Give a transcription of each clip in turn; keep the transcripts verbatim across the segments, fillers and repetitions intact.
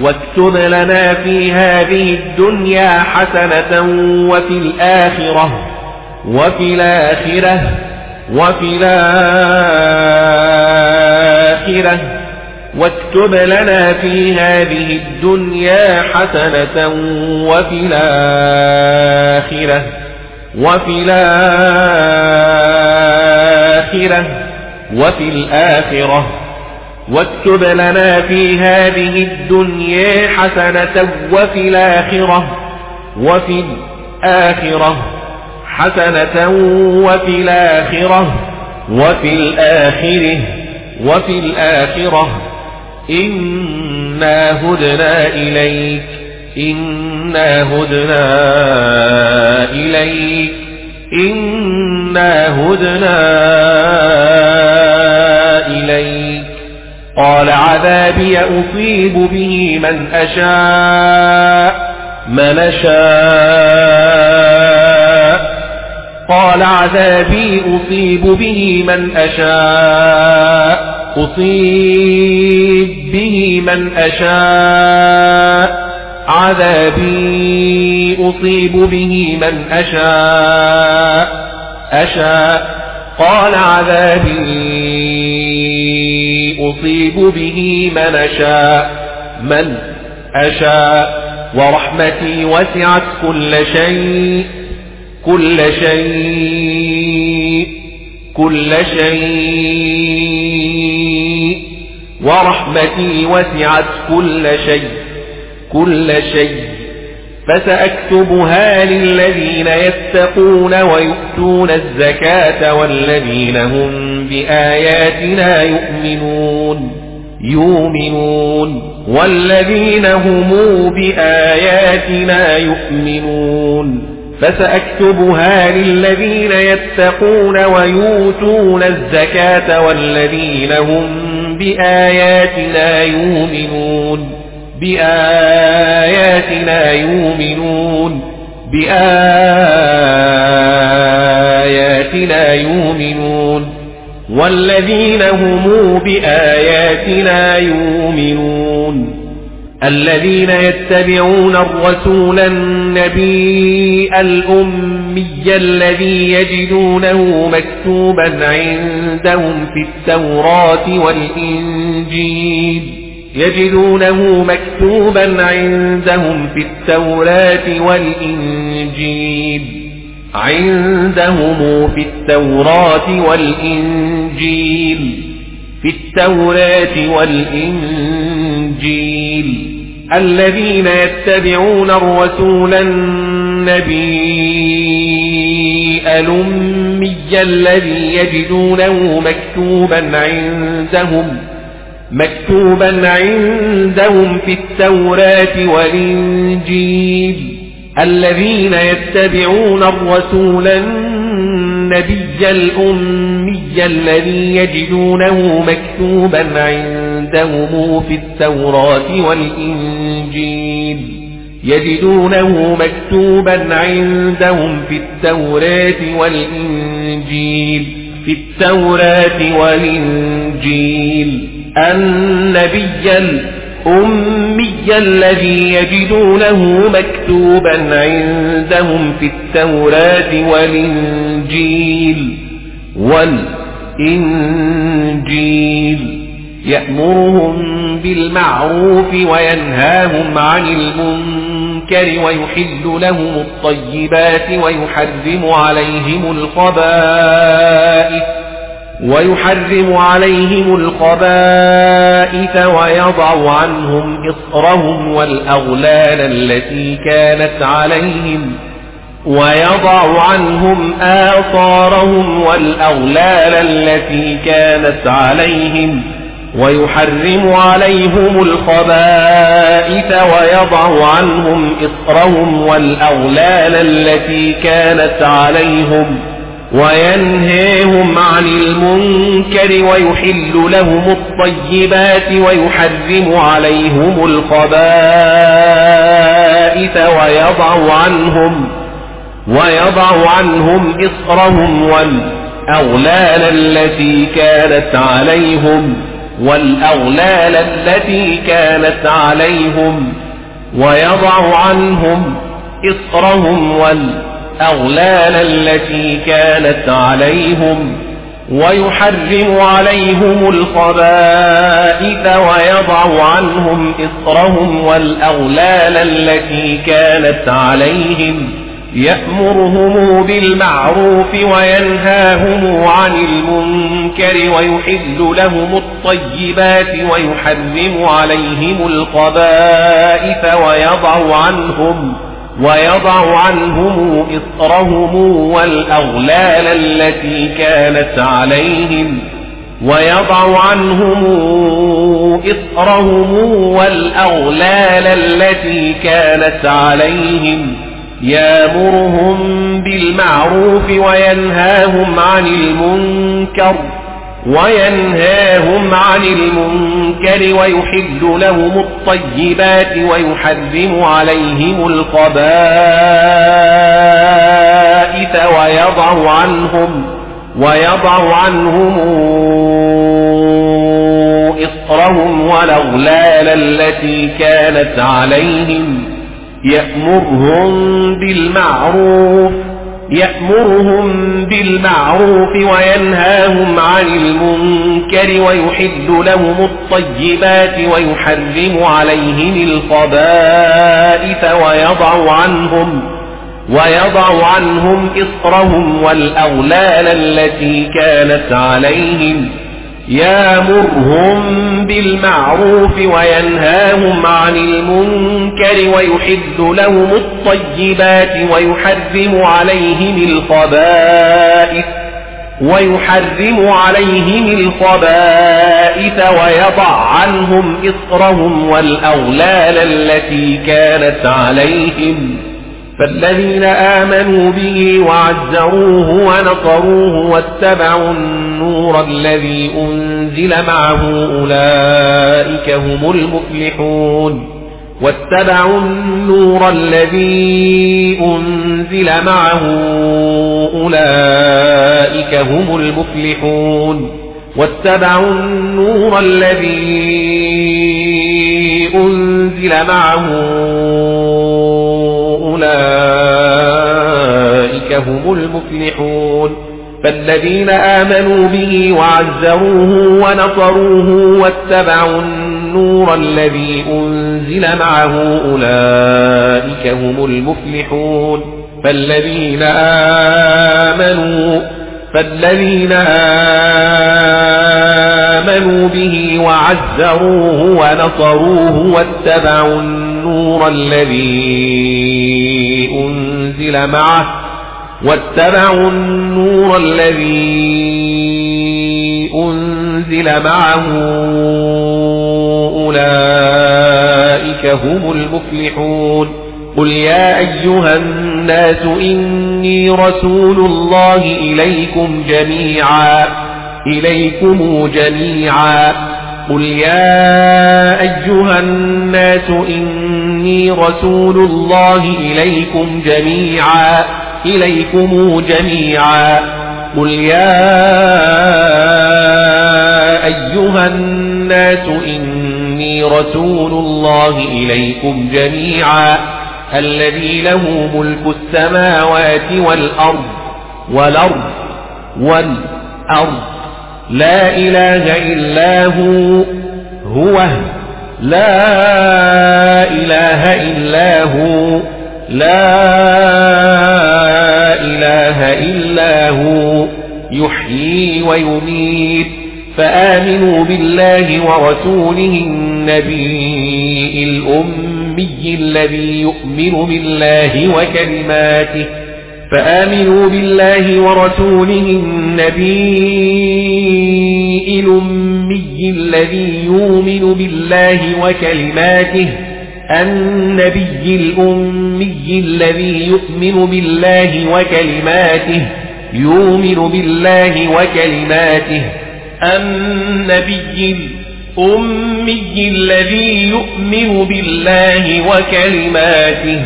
واكتب لنا في هذه الدنيا حسنة وفي الآخرة وفي الآخرة وفي الآخرة واكتب لنا في هذه الدنيا حسنة وفي الآخرة وفي الآخرة وفي الآخرة واكتب لنا في هذه الدنيا حسنة وفي الآخرة وفي الآخرة حسنة وفي الآخرة وفي الآخرة وفي الآخرة إنا هدنا إليك إنا هدنا إليك إنا هدنا إليك قال عذابي أصيب به من أشاء من أشاء قال عذابي أصيب به من أشاء أصيب به من أشاء عذابي أصيب به من أشاء أشاء قال عذابي أصيب به من أشاء من أشاء ورحمتي وسعت كل شيء كل شيء كل شيء ورحمتي وسعت كل شيء كل شيء فسأكتبها للذين يتقون ويؤتون الزكاة والذين هم بآياتنا يؤمنون يؤمنون والذين هم بآياتنا يؤمنون فسأكتبها للذين يتقون ويؤتون الزكاة والذين هم بآياتنا يؤمنون بآياتنا يؤمنون بآياتنا يؤمنون والذين هم بآياتنا يؤمنون الذين يتبعون الرسول النبي الأمي الذي يجدونه مكتوبا عندهم في التوراة والإنجيل يجدونه مكتوبا عندهم في التوراة والإنجيل عندهم في التوراة والإنجيل في التوراة والإنجيل الذين يتبعون الرسول النبي الأمي الذي يجدونه مكتوبا عندهم مكتوبا عندهم في التوراة والإنجيل الذين يتبعون الرسول النبي الأمي الذي يجدونه مكتوبا عندهم في التوراة والإنجيل يجدونه مكتوبا عندهم في التوراة والإنجيل في التوراة والإنجيل النبي الأمي الذي يجدونه مكتوبا عندهم في التوراة والإنجيل والإنجيل يأمرهم بالمعروف وينهاهم عن المنكر ويحل لهم الطيبات ويحرم عليهم الخبائث ويحرم عليهم الخبائث ويضع عنهم إصرهم والأغلال التي كانت عليهم ويضع عنهم آثارهم والأغلال التي كانت عليهم ويحرم عليهم الخبائث ويضع عنهم إصرهم والأغلال التي كانت عليهم وينهيهم عن المنكر ويحل لهم الطيبات ويحرم عليهم الخبائث ويضع عنهم ويضع عنهم إصرهم والأغلال التي كانت عليهم والأغلال التي كانت عليهم ويضع عنهم إصرهم والأغلال التي كانت عليهم ويحرم عليهم الخبائث ويضع عنهم إصرهم والأغلال التي كانت عليهم يأمرهم بالمعروف وينهاهم عن المنكر ويحل لهم الطيبات ويحرم عليهم الخبائث ويضع عنهم ويضع عنهم إصرهم والأغلال التي كانت عليهم ويضع عنهم إصرهم والأغلال التي كانت عليهم يأمرهم بالمعروف وينهاهم عن المنكر وينهاهم عن المنكر ويحل لهم الطيبات ويحرم عليهم الخبائث ويضع عنهم ويضع عنهم إصرهم والأغلال التي كانت عليهم يأمرهم بالمعروف يأمرهم بالمعروف وينهاهم عن المنكر ويحل لهم الطيبات ويحرم عليهم الخبائث ويضع عنهم ويضع عنهم إصرهم والأغلال التي كانت عليهم يأمرهم بالمعروف وينهاهم عن المنكر ويحل لهم الطيبات ويحرم عليهم الخبائث ويحرم عليهم الخبائث ويضع عنهم إصرهم والأغلال التي كانت عليهم فالذين آمنوا به وعزروه ونصروه واتبعوا النور الذي أنزل معه أولئك هم المفلحون واتبعوا النور الذي أنزل معه أولئك هم المفلحون واتبعوا النور الذي أنزل معه أولئك هم المفلحون فالذين آمنوا به وعزروه ونصروه واتبعوا النور الذي أنزل معه أولئك هم المفلحون فالذين آمنوا فالذين آمنوا به وعزروه ونصروه واتبعوا النور الذي أنزل معه واتبعوا النور الذي أنزل معه أولئك هم المفلحون قل يا أيها الناس إني رسول الله إليكم جميعا إليكم جميعا قل يا أيها الناس إني رسول الله إليكم جميعا إليكم جميعا قل يا أيها الناس إني رسول الله إليكم جميعا الذي له ملك السماوات والأرض والأرض والأرض لا إله إلا هو هو لا إله إلا هو لا إله إلا هو يحيي ويميت فآمنوا بالله ورسوله النبي الأمي الذي يؤمن بالله وكلماته فآمنوا بالله ورسوله النبي الأمي الذي يؤمن بالله وكلماته النبي الأمي الذي يؤمن بالله وكلماته يؤمن بالله وكلماته النبي الأمي الذي يؤمن بالله وكلماته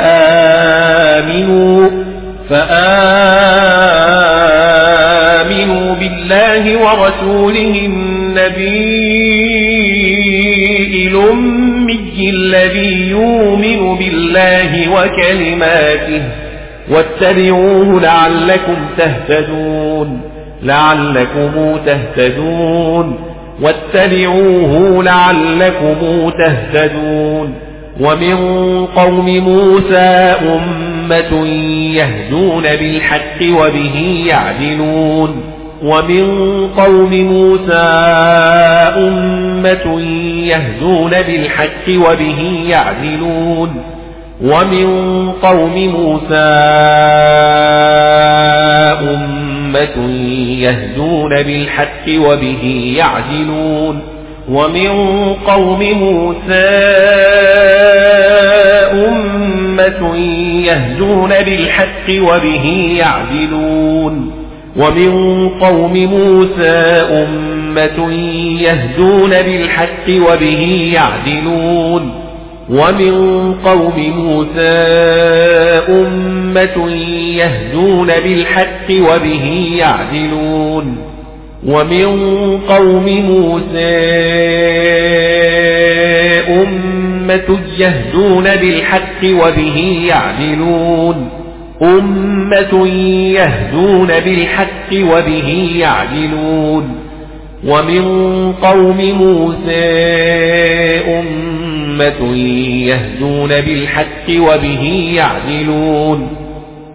فآمنوا فآمنوا آمنوا بالله ورسوله النبي الأمي الذي يؤمن بالله وكلماته واتبعوه لعلكم تهتدون لعلكم تهتدون واتبعوه لعلكم تهتدون. ومن قوم موسى أمة يهدون بالحق وبه يعدلون ومن قوم موسى أمة يهدون بالحق وبه يعدلون ومن قوم موسى أمة يهدون بالحق وبه يعدلون ومن قوم موسى أمة يهدون بالحق وبه يعدلون ومن قوم موسى أمة يهدون بالحق وبه يعدلون ومن قوم موسى أمة يهدون بالحق وبه يعدلون ومن قوم موسى أمة يهدون بالحق وبه يعدلون أمة يهدون بالحق وبه يعدلون ومن قوم موسى أمة يهدون بالحق وبه يعدلون